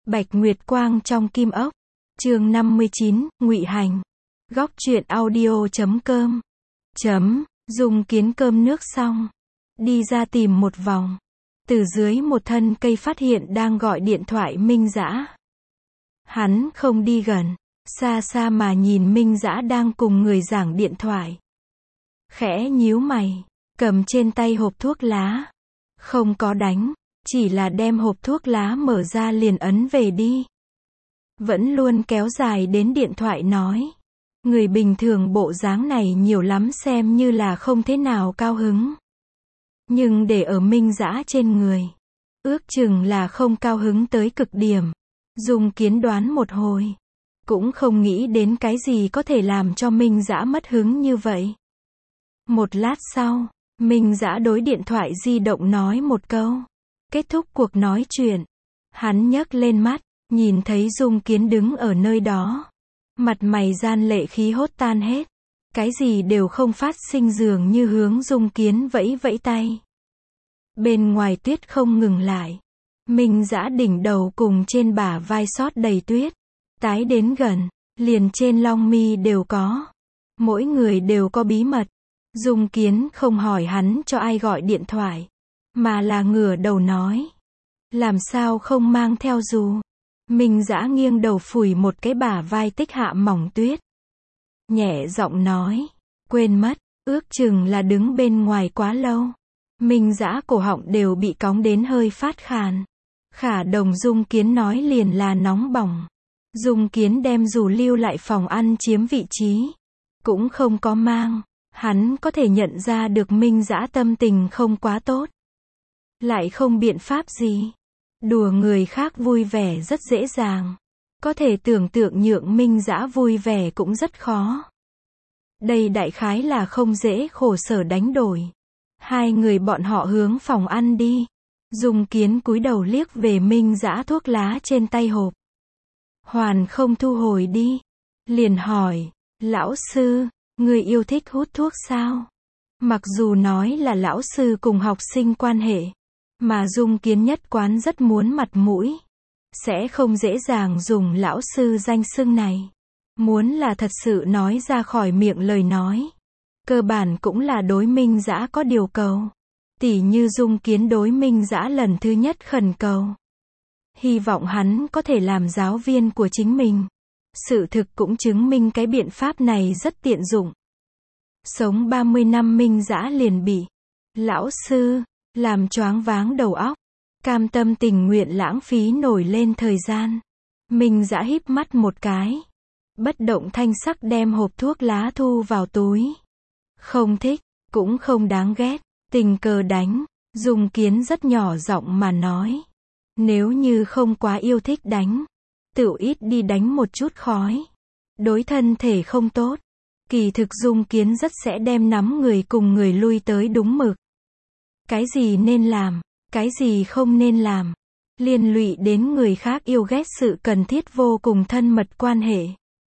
Bạch Nguyệt Quang trong Kim Ốc. Chương 59, Ngụy Hành. Góc truyện audio.com. Dùng kiến cơm nước xong, đi ra tìm một vòng. Từ dưới một thân cây phát hiện đang gọi điện thoại Minh Dã. Hắn không đi gần, xa xa mà nhìn Minh Dã đang cùng người giảng điện thoại. Khẽ nhíu mày, cầm trên tay hộp thuốc lá. Không có đánh, chỉ là đem hộp thuốc lá mở ra liền ấn về đi. Vẫn luôn kéo dài đến điện thoại nói. Người bình thường bộ dáng này nhiều lắm xem như là không thế nào cao hứng. Nhưng để ở Minh Dã trên người, ước chừng là không cao hứng tới cực điểm. Dùng kiến đoán một hồi, cũng không nghĩ đến cái gì có thể làm cho Minh Dã mất hứng như vậy. Một lát sau, Minh Dã đối điện thoại di động nói một câu. Kết thúc cuộc nói chuyện, hắn nhấc lên mắt, nhìn thấy Dung Kiến đứng ở nơi đó. Mặt mày gian lệ khí hốt tan hết. Cái gì đều không phát sinh, dường như hướng Dung Kiến vẫy vẫy tay. Bên ngoài tuyết không ngừng lại. Minh Dã đỉnh đầu cùng trên bả vai sót đầy tuyết. Tái đến gần, liền trên long mi đều có. Mỗi người đều có bí mật. Dung Kiến không hỏi hắn cho ai gọi điện thoại, mà là ngửa đầu nói. Làm sao không mang theo dù? Minh Dã nghiêng đầu phủi một cái bả vai tích hạ mỏng tuyết. Nhẹ giọng nói. Quên mất, ước chừng là đứng bên ngoài quá lâu. Minh Dã cổ họng đều bị cóng đến hơi phát khàn. Khả đồng Dung Kiến nói liền là nóng bỏng. Dung Kiến đem dù lưu lại phòng ăn chiếm vị trí. Cũng không có mang. Hắn có thể nhận ra được Minh Dã tâm tình không quá tốt. Lại không biện pháp gì. Đùa người khác vui vẻ rất dễ dàng. Có thể tưởng tượng nhượng Minh Dã vui vẻ cũng rất khó. Đây đại khái là không dễ khổ sở đánh đổi. Hai người bọn họ hướng phòng ăn đi. Dung Kiến cúi đầu liếc về Minh Dã thuốc lá trên tay hộp. Hoàn không thu hồi đi. Liền hỏi, lão sư, người yêu thích hút thuốc sao? Mặc dù nói là lão sư cùng học sinh quan hệ, mà Dung Kiến nhất quán rất muốn mặt mũi. Sẽ không dễ dàng dùng lão sư danh xưng này. Muốn là thật sự nói ra khỏi miệng lời nói. Cơ bản cũng là đối Minh Dã có điều cầu. Tỉ như Dung Kiến đối Minh Dã lần thứ nhất khẩn cầu. Hy vọng hắn có thể làm giáo viên của chính mình. Sự thực cũng chứng minh cái biện pháp này rất tiện dụng. Sống 30 năm Minh Dã liền bị lão sư làm choáng váng đầu óc. Cam tâm tình nguyện lãng phí nổi lên thời gian. Minh Dã híp mắt một cái. Bất động thanh sắc đem hộp thuốc lá thu vào túi. Không thích, cũng không đáng ghét. Tình cờ đánh. Dung Kiến rất nhỏ giọng mà nói. Nếu như không quá yêu thích đánh, tự ít đi đánh một chút khói. Đối thân thể không tốt. Kỳ thực Dung Kiến rất sẽ đem nắm người cùng người lui tới đúng mực. Cái gì nên làm, cái gì không nên làm. Liên lụy đến người khác yêu ghét sự cần thiết vô cùng thân mật quan hệ.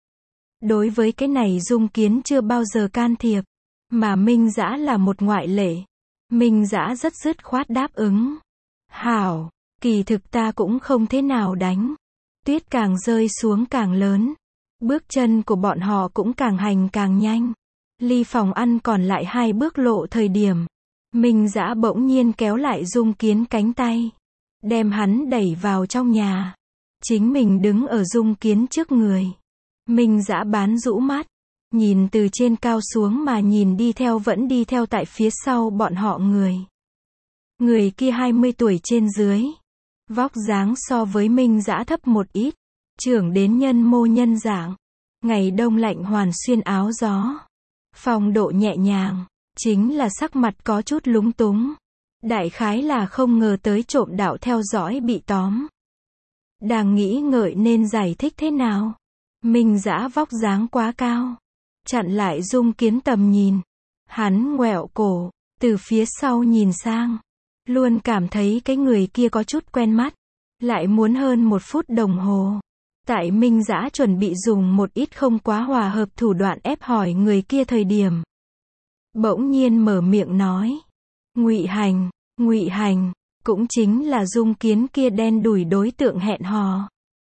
Đối với cái này Dung Kiến chưa bao giờ can thiệp. Mà Minh Dã là một ngoại lệ. Minh Dã rất dứt khoát đáp ứng. Hảo, kỳ thực ta cũng không thế nào đánh. Tuyết càng rơi xuống càng lớn. Bước chân của bọn họ cũng càng hành càng nhanh. Ly phòng ăn còn lại 2 bước lộ thời điểm. Minh Dã bỗng nhiên kéo lại Dung Kiến cánh tay. Đem hắn đẩy vào trong nhà. Chính mình đứng ở Dung Kiến trước người. Minh Dã bán rũ mắt. Nhìn từ trên cao xuống mà nhìn vẫn đi theo tại phía sau bọn họ người. Người kia 20 tuổi trên dưới. Vóc dáng so với Minh Dã thấp một ít. Trưởng đến nhân mô nhân dạng. Ngày đông lạnh hoàn xuyên áo gió. Phong độ nhẹ nhàng. Chính là sắc mặt có chút lúng túng. Đại khái là không ngờ tới trộm đạo theo dõi bị tóm. Đang nghĩ ngợi nên giải thích thế nào. Minh Dã vóc dáng quá cao. Chặn lại Dung Kiến tầm nhìn. Hắn ngoẹo cổ. Từ phía sau nhìn sang. Luôn cảm thấy cái người kia có chút quen mắt. Lại muốn hơn 1 phút đồng hồ. Tại Minh Dã chuẩn bị dùng một ít không quá hòa hợp thủ đoạn ép hỏi người kia thời điểm. Bỗng nhiên mở miệng nói. Ngụy Hành, cũng chính là Dung Kiến kia đen đủi đối tượng hẹn hò.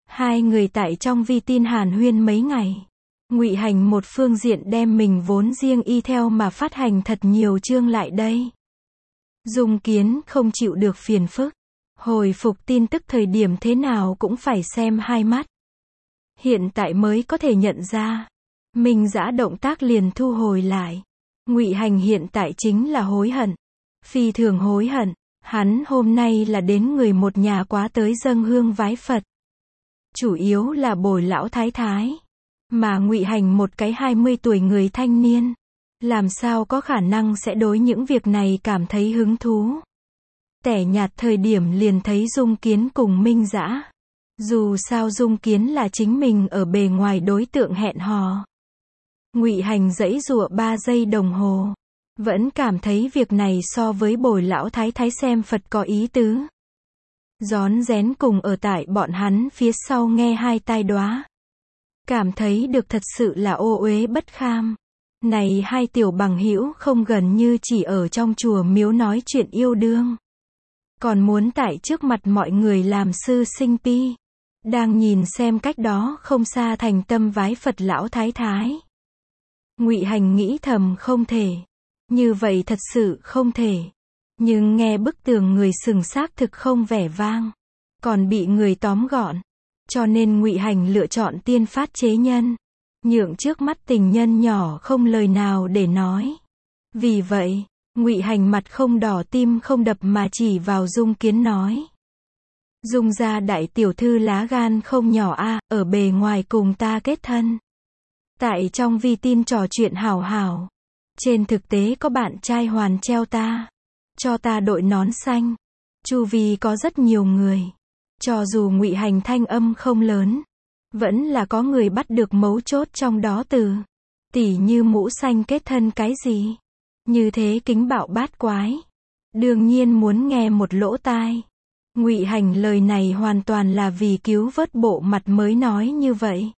Hai người tại trong vi tin hàn huyên mấy ngày. Ngụy Hành một phương diện đem mình vốn riêng y theo mà phát hành thật nhiều chương lại đây. Dung Kiến không chịu được phiền phức. Hồi phục tin tức thời điểm thế nào cũng phải xem hai mắt. Hiện tại mới có thể nhận ra. Minh Dã động tác liền thu hồi lại. Ngụy Hành hiện tại chính là hối hận. Phi thường hối hận. Hắn hôm nay là đến người một nhà quá tới dâng hương vái Phật. Chủ yếu là bồi lão thái thái. Mà Ngụy Hành một cái 20 tuổi người thanh niên. Làm sao có khả năng sẽ đối những việc này cảm thấy hứng thú. Tẻ nhạt thời điểm liền thấy Dung Kiến cùng Minh Dã. Dù sao Dung Kiến là chính mình ở bề ngoài đối tượng hẹn hò. Ngụy Hành giãy giụa 3 giây đồng hồ. Vẫn cảm thấy việc này so với bồi lão thái thái xem Phật có ý tứ. Rón rén cùng ở tại bọn hắn phía sau nghe hai tai đoá. Cảm thấy được thật sự là ô uế bất kham. Này hai tiểu bằng hữu không gần như chỉ ở trong chùa miếu nói chuyện yêu đương. Còn muốn tại trước mặt mọi người làm sư sinh pi. Đang nhìn xem cách đó không xa thành tâm vái Phật lão thái thái. Ngụy Hành nghĩ thầm không thể. Như vậy thật sự không thể. Nhưng nghe bức tường người sừng xác thực không vẻ vang. Còn bị người tóm gọn. Cho nên Ngụy Hành lựa chọn tiên phát chế nhân. Nhượng trước mắt tình nhân nhỏ không lời nào để nói. Vì vậy, Ngụy Hành mặt không đỏ tim không đập mà chỉ vào Dung Kiến nói. Dung gia đại tiểu thư lá gan không nhỏ a, ở bề ngoài cùng ta kết thân. Tại trong vi tin trò chuyện hảo hảo. Trên thực tế có bạn trai hoàn treo ta. Cho ta đội nón xanh. Chu vi có rất nhiều người. Cho dù Ngụy Hành thanh âm không lớn. Vẫn là có người bắt được mấu chốt trong đó từ. Tỉ như mũ xanh kết thân cái gì. Như thế kính bạo bát quái. Đương nhiên muốn nghe một lỗ tai. Ngụy Hành lời này hoàn toàn là vì cứu vớt bộ mặt mới nói như vậy.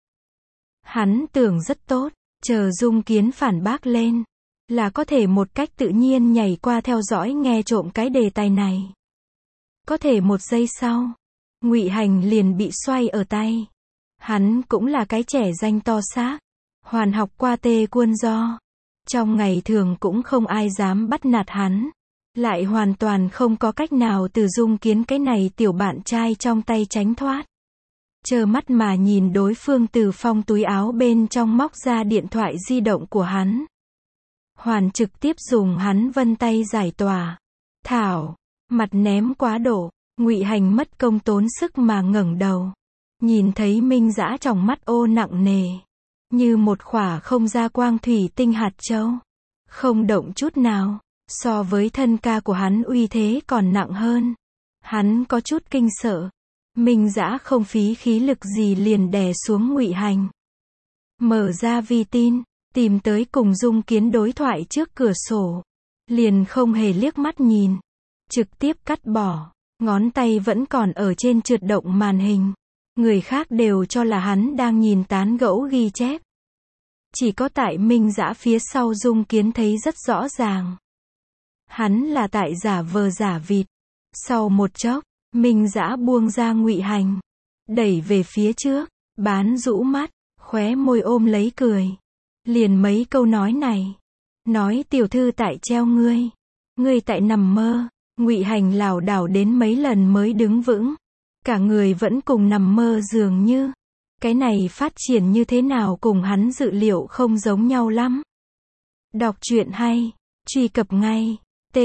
Hắn tưởng rất tốt. Chờ Dung Kiến phản bác lên. Là có thể một cách tự nhiên nhảy qua theo dõi nghe trộm cái đề tài này. Có thể một giây sau. Ngụy Hành liền bị xoay ở tay. Hắn cũng là cái trẻ danh to xác. Hoàn học qua Tê Quân Do. Trong ngày thường cũng không ai dám bắt nạt hắn. Lại hoàn toàn không có cách nào từ Dung Kiến cái này tiểu bạn trai trong tay tránh thoát. Trơ mắt mà nhìn đối phương từ phong túi áo bên trong móc ra điện thoại di động của hắn. Hoàn trực tiếp dùng hắn vân tay giải tỏa. Thảo, mặt ném quá độ, Ngụy Hành mất công tốn sức mà ngẩng đầu. Nhìn thấy Minh Dã trong mắt ô nặng nề. Như một khỏa không ra quang thủy tinh hạt châu. Không động chút nào. So với thân ca của hắn uy thế còn nặng hơn. Hắn có chút kinh sợ. Minh Dã không phí khí lực gì liền đè xuống Ngụy Hành. Mở ra vi tin. Tìm tới cùng Dung Kiến đối thoại trước cửa sổ. Liền không hề liếc mắt nhìn. Trực tiếp cắt bỏ. Ngón tay vẫn còn ở trên trượt động màn hình. Người khác đều cho là hắn đang nhìn tán gẫu ghi chép. Chỉ có tại Minh Dã phía sau Dung Kiến thấy rất rõ ràng. Hắn là tại giả vờ giả vịt. Sau một chốc, Minh Dã buông ra Ngụy Hành. Đẩy về phía trước. Bán rũ mắt. Khóe môi ôm lấy cười. Liền mấy câu nói này. Nói tiểu thư tại treo ngươi. Ngươi tại nằm mơ. Ngụy Hành lảo đảo đến mấy lần mới đứng vững. Cả người vẫn cùng nằm mơ dường như. Cái này phát triển như thế nào cùng hắn dự liệu không giống nhau lắm. Đọc truyện hay. Truy cập ngay.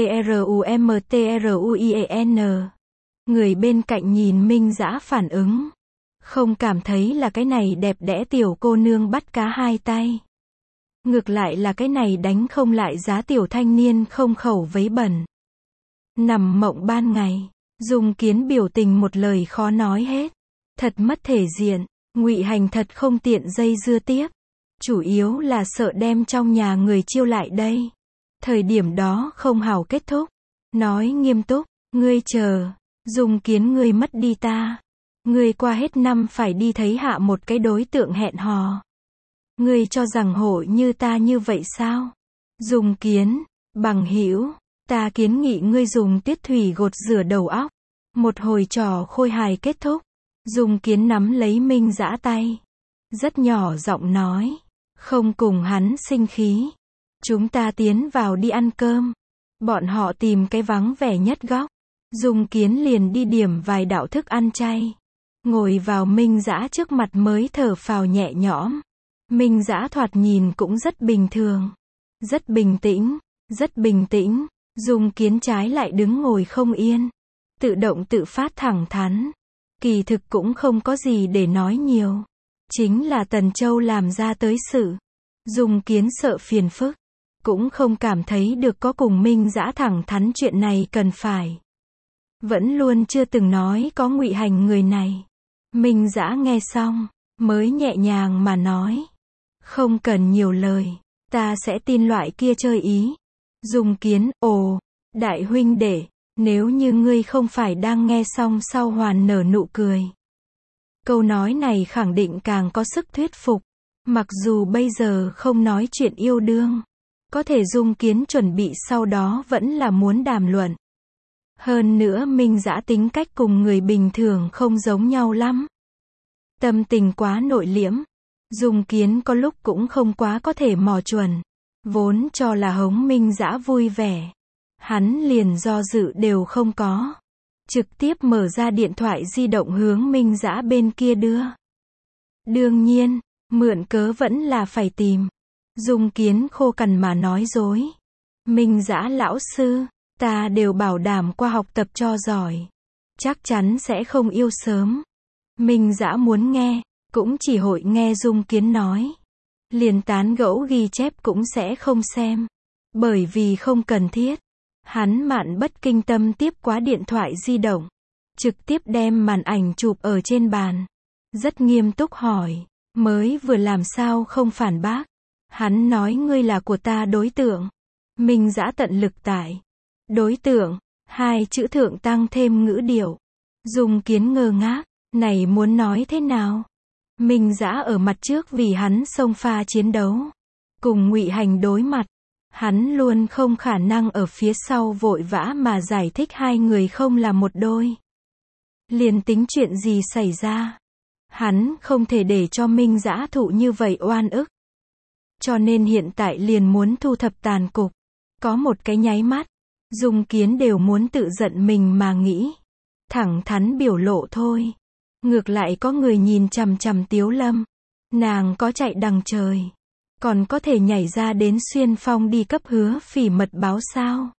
TRUMTRUIEN. Người bên cạnh nhìn Minh Dã phản ứng. Không cảm thấy là cái này đẹp đẽ tiểu cô nương bắt cá hai tay. Ngược lại là cái này đánh không lại giá tiểu thanh niên không khẩu vấy bẩn. Nằm mộng ban ngày. Dung Kiến biểu tình một lời khó nói hết. Thật mất thể diện. Ngụy Hành thật không tiện dây dưa tiếp. Chủ yếu là sợ đem trong nhà người chiêu lại đây. Thời điểm đó không hảo kết thúc. Nói nghiêm túc. Ngươi chờ. Dung Kiến ngươi mất đi ta. Ngươi qua hết năm phải đi thấy hạ một cái đối tượng hẹn hò. Ngươi cho rằng hội như ta như vậy sao? Dung Kiến. Bằng hữu. Ta kiến nghị ngươi dùng tiết thủy gột rửa đầu óc. Một hồi trò khôi hài kết thúc. Dung Kiến nắm lấy Minh Dã tay. Rất nhỏ giọng nói. Không cùng hắn sinh khí. Chúng ta tiến vào đi ăn cơm. Bọn họ tìm cái vắng vẻ nhất góc. Dung Kiến liền đi điểm vài đạo thức ăn chay. Ngồi vào Minh Dã trước mặt mới thở phào nhẹ nhõm. Minh Dã thoạt nhìn cũng rất bình thường. Rất bình tĩnh. Rất bình tĩnh. Dung Kiến trái lại đứng ngồi không yên. Tự động tự phát thẳng thắn. Kỳ thực cũng không có gì để nói nhiều. Chính là Tần Châu làm ra tới sự. Dung Kiến sợ phiền phức. Cũng không cảm thấy được có cùng Minh Dã thẳng thắn chuyện này cần phải. Vẫn luôn chưa từng nói có Ngụy Hành người này. Minh Dã nghe xong, mới nhẹ nhàng mà nói. Không cần nhiều lời, ta sẽ tin loại kia chơi ý. Dung Kiến, ồ, đại huynh đệ, nếu như ngươi không phải đang nghe xong sau hoàn nở nụ cười. Câu nói này khẳng định càng có sức thuyết phục. Mặc dù bây giờ không nói chuyện yêu đương. Có thể Dung Kiến chuẩn bị sau đó vẫn là muốn đàm luận. Hơn nữa Minh Dã tính cách cùng người bình thường không giống nhau lắm. Tâm tình quá nội liễm. Dung Kiến có lúc cũng không quá có thể mò chuẩn. Vốn cho là hống Minh Dã vui vẻ. Hắn liền do dự đều không có. Trực tiếp mở ra điện thoại di động hướng Minh Dã bên kia đưa. Đương nhiên, mượn cớ vẫn là phải tìm. Dung Kiến khô cằn mà nói dối. Minh Dã lão sư, ta đều bảo đảm qua học tập cho giỏi. Chắc chắn sẽ không yêu sớm. Minh Dã muốn nghe, cũng chỉ hội nghe Dung Kiến nói. Liền tán gẫu ghi chép cũng sẽ không xem. Bởi vì không cần thiết. Hắn mạn bất kinh tâm tiếp quá điện thoại di động. Trực tiếp đem màn ảnh chụp ở trên bàn. Rất nghiêm túc hỏi. Mới vừa làm sao không phản bác. Hắn nói ngươi là của ta đối tượng. Minh Dã tận lực tải. Đối tượng, hai chữ thượng tăng thêm ngữ điệu. Dung Kiến ngơ ngác. Này muốn nói thế nào? Minh Dã ở mặt trước vì hắn xông pha chiến đấu. Cùng Ngụy Hành đối mặt. Hắn luôn không khả năng ở phía sau vội vã mà giải thích hai người không là một đôi. Liền tính chuyện gì xảy ra. Hắn không thể để cho Minh Dã thụ như vậy oan ức. Cho nên hiện tại liền muốn thu thập tàn cục. Có một cái nháy mắt. Dung Kiến đều muốn tự giận mình mà nghĩ. Thẳng thắn biểu lộ thôi. Ngược lại có người nhìn chằm chằm Tiếu Lâm. Nàng có chạy đằng trời. Còn có thể nhảy ra đến Xuyên Phong đi cấp Hứa Phỉ mật báo sao?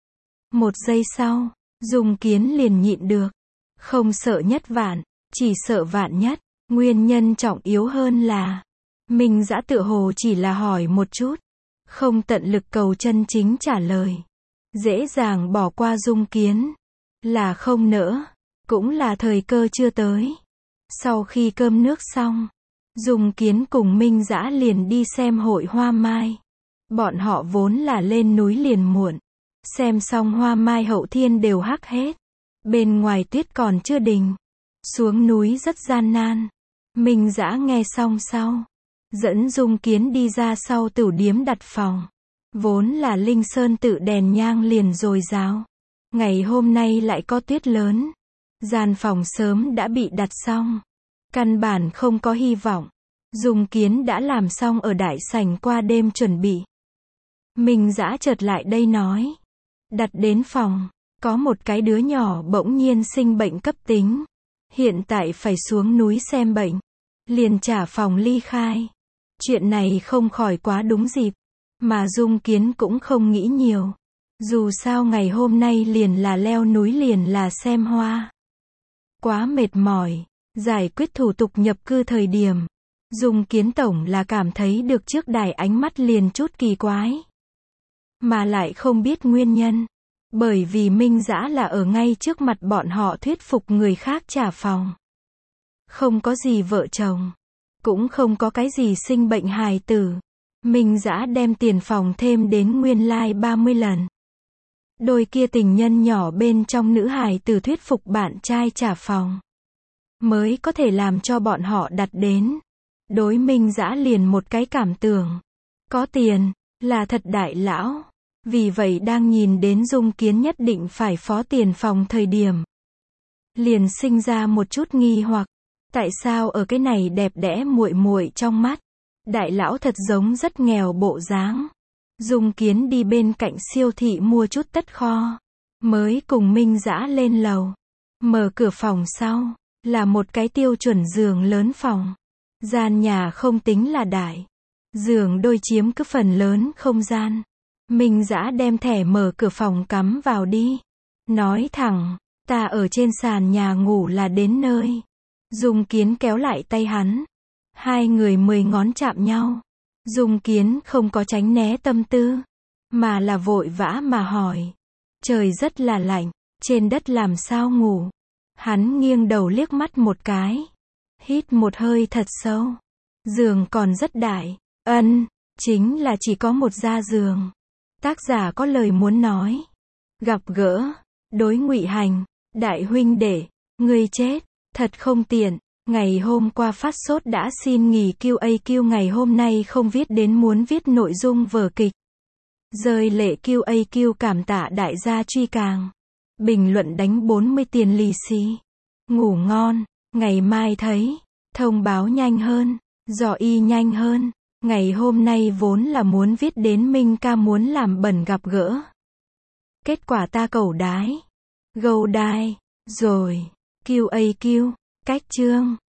Một giây sau, Dung Kiến liền nhịn được. Không sợ nhất vạn, chỉ sợ vạn nhất. Nguyên nhân trọng yếu hơn là Minh Dã tựa hồ chỉ là hỏi một chút. Không tận lực cầu chân chính trả lời. Dễ dàng bỏ qua Dung Kiến. Là không nỡ. Cũng là thời cơ chưa tới. Sau khi cơm nước xong, Dung Kiến cùng Minh Dã liền đi xem hội hoa mai. Bọn họ vốn là lên núi liền muộn. Xem xong hoa mai hậu thiên đều hắc hết. Bên ngoài tuyết còn chưa đình. Xuống núi rất gian nan. Minh Dã nghe xong sau. Dẫn Dung Kiến đi ra sau tửu điếm đặt phòng. Vốn là Linh Sơn tự đèn nhang liền dồi dào. Ngày hôm nay lại có tuyết lớn. Gian phòng sớm đã bị đặt xong. Căn bản không có hy vọng. Dung Kiến đã làm xong ở đại sảnh qua đêm chuẩn bị. Minh Dã chợt lại đây nói. Đặt đến phòng. Có một cái đứa nhỏ bỗng nhiên sinh bệnh cấp tính. Hiện tại phải xuống núi xem bệnh. Liền trả phòng ly khai. Chuyện này không khỏi quá đúng dịp. Mà Dung Kiến cũng không nghĩ nhiều. Dù sao ngày hôm nay liền là leo núi liền là xem hoa. Quá mệt mỏi. Giải quyết thủ tục nhập cư thời điểm. Dung Kiến tổng là cảm thấy được trước đài ánh mắt liền chút kỳ quái. Mà lại không biết nguyên nhân. Bởi vì Minh Dã là ở ngay trước mặt bọn họ thuyết phục người khác trả phòng. Không có gì vợ chồng. Cũng không có cái gì sinh bệnh hài tử. Minh Dã đem tiền phòng thêm đến nguyên lai 30 lần. Đôi kia tình nhân nhỏ bên trong nữ hài tử thuyết phục bạn trai trả phòng. Mới có thể làm cho bọn họ đặt đến. Đối Minh Dã liền một cái cảm tưởng. Có tiền, là thật đại lão. Vì vậy đang nhìn đến Dung Kiến nhất định phải phó tiền phòng thời điểm. Liền sinh ra một chút nghi hoặc. Tại sao ở cái này đẹp đẽ muội muội trong mắt? Đại lão thật giống rất nghèo bộ dáng. Dung Kiến đi bên cạnh siêu thị mua chút tất kho. Mới cùng Minh Dã lên lầu. Mở cửa phòng sau. Là một cái tiêu chuẩn giường lớn phòng. Gian nhà không tính là đại. Giường đôi chiếm cứ phần lớn không gian. Minh Dã đem thẻ mở cửa phòng cắm vào đi. Nói thẳng, ta ở trên sàn nhà ngủ là đến nơi. Dung Kiến kéo lại tay hắn. Hai người 10 ngón chạm nhau. Dung Kiến không có tránh né tâm tư, mà là vội vã mà hỏi. Trời rất là lạnh, trên đất làm sao ngủ? Hắn nghiêng đầu liếc mắt một cái. Hít một hơi thật sâu. Giường còn rất đại. Chính là chỉ có một gia giường. Tác giả có lời muốn nói. Gặp gỡ. Đối Ngụy Hành. Đại huynh đệ. Ngươi chết. Thật không tiện. Ngày hôm qua phát sốt đã xin nghỉ QAQ, ngày hôm nay không viết đến, muốn viết nội dung vở kịch. Rơi lệ QAQ, cảm tạ đại gia truy càng. Bình luận đánh 40 tiền lì xì. Ngủ ngon. Ngày mai thấy. Thông báo nhanh hơn. Dò y nhanh hơn. Ngày hôm nay vốn là muốn viết đến Minh ca muốn làm bẩn gặp gỡ. Kết quả ta cầu đái. Gâu đai. Rồi. QAQ. Cách chương.